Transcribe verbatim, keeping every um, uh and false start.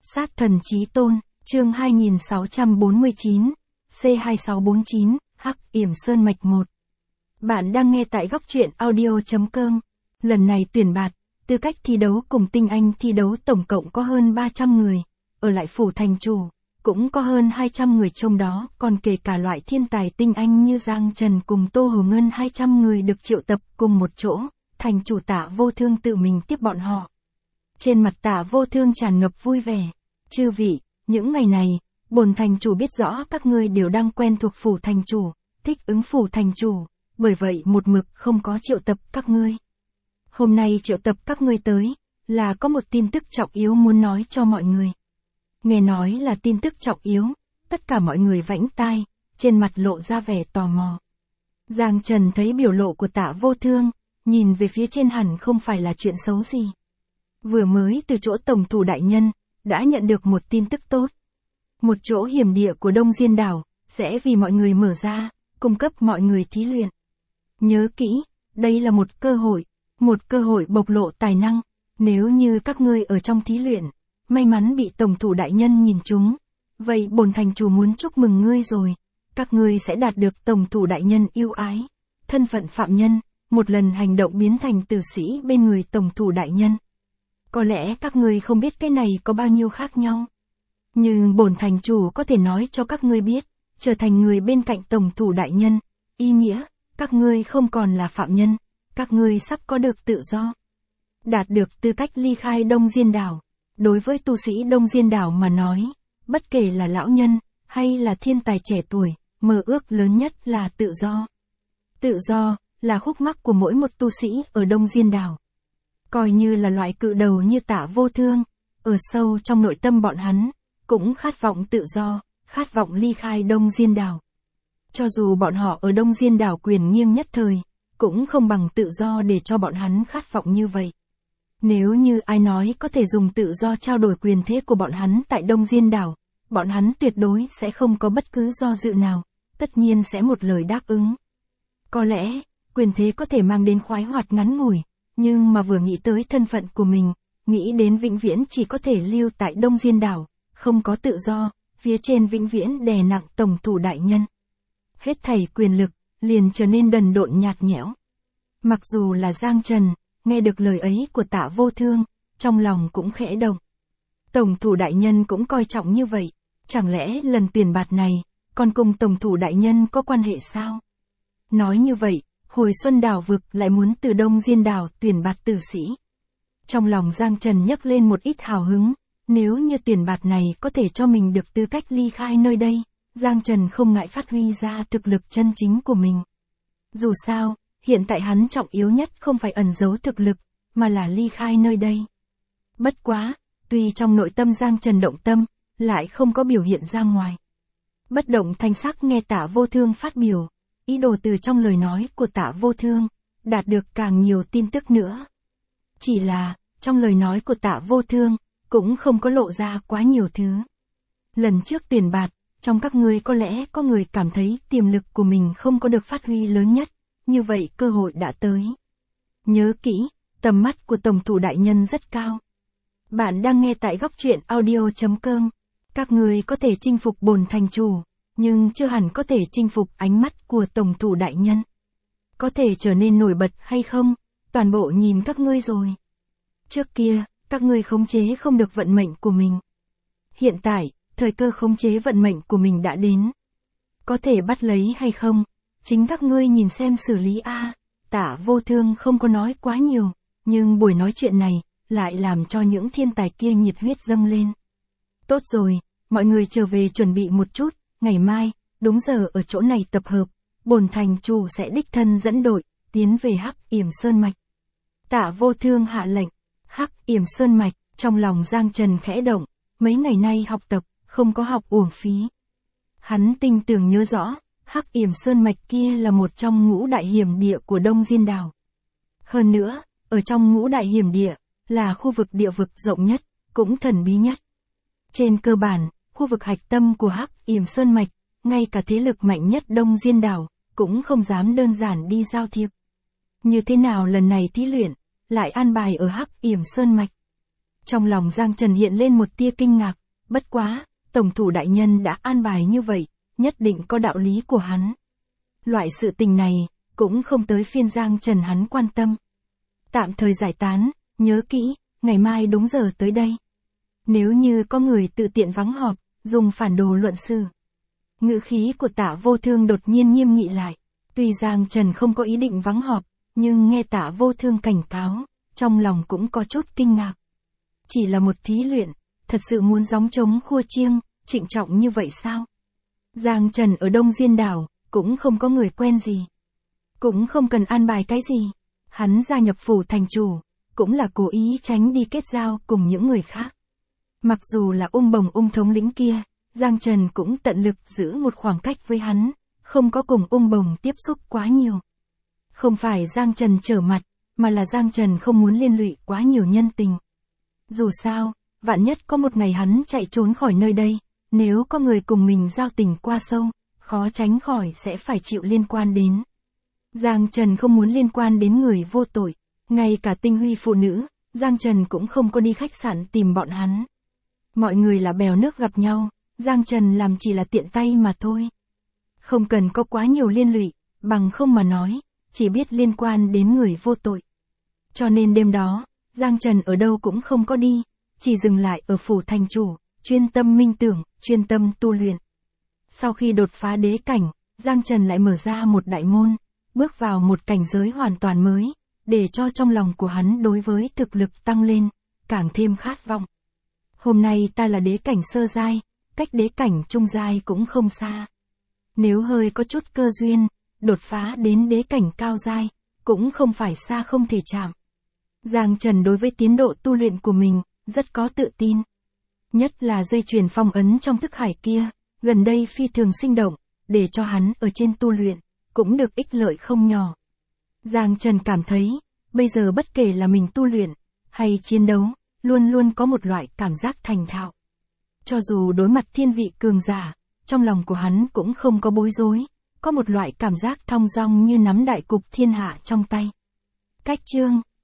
Sát thần chí tôn, chương hai nghìn sáu trăm bốn mươi chín, C hai sáu bốn chín, Hắc Yểm Sơn Mạch một. Bạn đang nghe tại góc truyện audio chấm com. Lần này tuyển bạt, tư cách thi đấu cùng tinh anh thi đấu tổng cộng có hơn ba trăm người, ở lại phủ thành chủ, cũng có hơn hai trăm người, trong đó còn kể cả loại thiên tài tinh anh như Giang Trần cùng Tô Hồ Ngân. Hai trăm người được triệu tập cùng một chỗ, thành chủ Tạ Vô Thương tự mình tiếp bọn họ. Trên mặt Tạ Vô Thương tràn ngập vui vẻ. Chư vị, những ngày này, bổn thành chủ biết rõ các ngươi đều đang quen thuộc phủ thành chủ, thích ứng phủ thành chủ, bởi vậy một mực không có triệu tập các ngươi. Hôm nay triệu tập các ngươi tới, là có một tin tức trọng yếu muốn nói cho mọi người. Nghe nói là tin tức trọng yếu, tất cả mọi người vãnh tai, trên mặt lộ ra vẻ tò mò. Giang Trần thấy biểu lộ của Tạ Vô Thương, nhìn về phía trên hẳn không phải là chuyện xấu gì. Vừa mới từ chỗ tổng thủ đại nhân, đã nhận được một tin tức tốt. Một chỗ hiểm địa của Đông Diên Đảo, sẽ vì mọi người mở ra, cung cấp mọi người thí luyện. Nhớ kỹ, đây là một cơ hội, một cơ hội bộc lộ tài năng. Nếu như các ngươi ở trong thí luyện, may mắn bị tổng thủ đại nhân nhìn trúng, vậy bổn thành chủ muốn chúc mừng ngươi rồi. Các ngươi sẽ đạt được tổng thủ đại nhân yêu ái, thân phận phạm nhân, một lần hành động biến thành tử sĩ bên người tổng thủ đại nhân. Có lẽ các ngươi không biết cái này có bao nhiêu khác nhau. Nhưng bổn thành chủ có thể nói cho các ngươi biết, trở thành người bên cạnh tổng thủ đại nhân, ý nghĩa, các ngươi không còn là phạm nhân, các ngươi sắp có được tự do. Đạt được tư cách ly khai Đông Diên Đảo. Đối với tu sĩ Đông Diên Đảo mà nói, bất kể là lão nhân, hay là thiên tài trẻ tuổi, mơ ước lớn nhất là tự do. Tự do, là khúc mắc của mỗi một tu sĩ ở Đông Diên Đảo. Coi như là loại cự đầu như Tạ Vô Thương, ở sâu trong nội tâm bọn hắn, cũng khát vọng tự do, khát vọng ly khai Đông Diên Đảo. Cho dù bọn họ ở Đông Diên Đảo quyền nghiêng nhất thời, cũng không bằng tự do để cho bọn hắn khát vọng như vậy. Nếu như ai nói có thể dùng tự do trao đổi quyền thế của bọn hắn tại Đông Diên Đảo, bọn hắn tuyệt đối sẽ không có bất cứ do dự nào, tất nhiên sẽ một lời đáp ứng. Có lẽ, quyền thế có thể mang đến khoái hoạt ngắn ngủi, nhưng mà vừa nghĩ tới thân phận của mình, nghĩ đến vĩnh viễn chỉ có thể lưu tại Đông Diên Đảo, không có tự do, phía trên vĩnh viễn đè nặng tổng thủ đại nhân. Hết thảy quyền lực, liền trở nên đần độn nhạt nhẽo. Mặc dù là Giang Trần, nghe được lời ấy của Tạ Vô Thương, trong lòng cũng khẽ động. Tổng thủ đại nhân cũng coi trọng như vậy, chẳng lẽ lần tuyển bạt này, còn cùng tổng thủ đại nhân có quan hệ sao? Nói như vậy, hồi Xuân Đảo vực lại muốn từ Đông Diên Đảo tuyển bạt tử sĩ. Trong lòng Giang Trần nhấc lên một ít hào hứng, nếu như tuyển bạt này có thể cho mình được tư cách ly khai nơi đây, Giang Trần không ngại phát huy ra thực lực chân chính của mình. Dù sao, hiện tại hắn trọng yếu nhất không phải ẩn giấu thực lực, mà là ly khai nơi đây. Bất quá, tuy trong nội tâm Giang Trần động tâm, lại không có biểu hiện ra ngoài. Bất động thanh sắc nghe Tạ Vô Thương phát biểu, ý đồ từ trong lời nói của Tạ Vô Thương, đạt được càng nhiều tin tức nữa. Chỉ là, trong lời nói của Tạ Vô Thương, cũng không có lộ ra quá nhiều thứ. Lần trước tuyển bạt, trong các ngươi có lẽ có người cảm thấy tiềm lực của mình không có được phát huy lớn nhất, như vậy cơ hội đã tới. Nhớ kỹ, tầm mắt của tổng thủ đại nhân rất cao. Bạn đang nghe tại góc truyện audio chấm com. Các ngươi có thể chinh phục bổn thành chủ, nhưng chưa hẳn có thể chinh phục ánh mắt của tổng thủ đại nhân. Có thể trở nên nổi bật hay không, toàn bộ nhìn các ngươi rồi. Trước kia, các ngươi khống chế không được vận mệnh của mình. Hiện tại, thời cơ khống chế vận mệnh của mình đã đến. Có thể bắt lấy hay không, chính các ngươi nhìn xem xử lý a. Tạ Vô Thương không có nói quá nhiều, nhưng buổi nói chuyện này, lại làm cho những thiên tài kia nhiệt huyết dâng lên. Tốt rồi, mọi người trở về chuẩn bị một chút, ngày mai, đúng giờ ở chỗ này tập hợp, bổn thành chủ sẽ đích thân dẫn đội, tiến về Hắc Yểm Sơn Mạch. Tạ Vô Thương hạ lệnh, Hắc Yểm Sơn Mạch, trong lòng Giang Trần khẽ động, mấy ngày nay học tập, không có học uổng phí. Hắn tinh tường nhớ rõ, Hắc Yểm Sơn Mạch kia là một trong ngũ đại hiểm địa của Đông Diên Đảo. Hơn nữa, ở trong ngũ đại hiểm địa, là khu vực địa vực rộng nhất, cũng thần bí nhất. Trên cơ bản, khu vực hạch tâm của Hắc Yểm Sơn Mạch, ngay cả thế lực mạnh nhất Đông Diên Đảo, cũng không dám đơn giản đi giao thiệp. Như thế nào lần này thí luyện, lại an bài ở Hắc Yểm Sơn Mạch? Trong lòng Giang Trần hiện lên một tia kinh ngạc, bất quá, tổng thủ đại nhân đã an bài như vậy, nhất định có đạo lý của hắn. Loại sự tình này, cũng không tới phiên Giang Trần hắn quan tâm. Tạm thời giải tán, nhớ kỹ, ngày mai đúng giờ tới đây. Nếu như có người tự tiện vắng họp, dùng phản đồ luận sự. Ngữ khí của Tạ Vô Thương đột nhiên nghiêm nghị lại. Tuy Giang Trần không có ý định vắng họp, nhưng nghe Tạ Vô Thương cảnh cáo, trong lòng cũng có chút kinh ngạc. Chỉ là một thí luyện, thật sự muốn gióng trống khua chiêng, trịnh trọng như vậy sao? Giang Trần ở Đông Diên Đảo, cũng không có người quen gì. Cũng không cần an bài cái gì. Hắn gia nhập phủ thành chủ, cũng là cố ý tránh đi kết giao cùng những người khác. Mặc dù là ung bồng ung thống lĩnh kia, Giang Trần cũng tận lực giữ một khoảng cách với hắn, không có cùng ung bồng tiếp xúc quá nhiều. Không phải Giang Trần trở mặt, mà là Giang Trần không muốn liên lụy quá nhiều nhân tình. Dù sao, vạn nhất có một ngày hắn chạy trốn khỏi nơi đây, nếu có người cùng mình giao tình qua sâu, khó tránh khỏi sẽ phải chịu liên quan đến. Giang Trần không muốn liên quan đến người vô tội, ngay cả tinh huy phụ nữ, Giang Trần cũng không có đi khách sạn tìm bọn hắn. Mọi người là bèo nước gặp nhau, Giang Trần làm chỉ là tiện tay mà thôi. Không cần có quá nhiều liên lụy, bằng không mà nói, chỉ biết liên quan đến người vô tội. Cho nên đêm đó, Giang Trần ở đâu cũng không có đi, chỉ dừng lại ở phủ thành chủ, chuyên tâm minh tưởng, chuyên tâm tu luyện. Sau khi đột phá đế cảnh, Giang Trần lại mở ra một đại môn, bước vào một cảnh giới hoàn toàn mới, để cho trong lòng của hắn đối với thực lực tăng lên, càng thêm khát vọng. Hôm nay ta là đế cảnh sơ giai, cách đế cảnh trung giai cũng không xa. Nếu hơi có chút cơ duyên, đột phá đến đế cảnh cao giai, cũng không phải xa không thể chạm. Giang Trần đối với tiến độ tu luyện của mình, rất có tự tin. Nhất là dây chuyền phong ấn trong thức hải kia, gần đây phi thường sinh động, để cho hắn ở trên tu luyện, cũng được ích lợi không nhỏ. Giang Trần cảm thấy, bây giờ bất kể là mình tu luyện, hay chiến đấu, luôn luôn có một loại cảm giác thành thạo. Cho dù đối mặt thiên vị cường giả, trong lòng của hắn cũng không có bối rối, có một loại cảm giác thong dong như nắm đại cục thiên hạ trong tay. Cách chương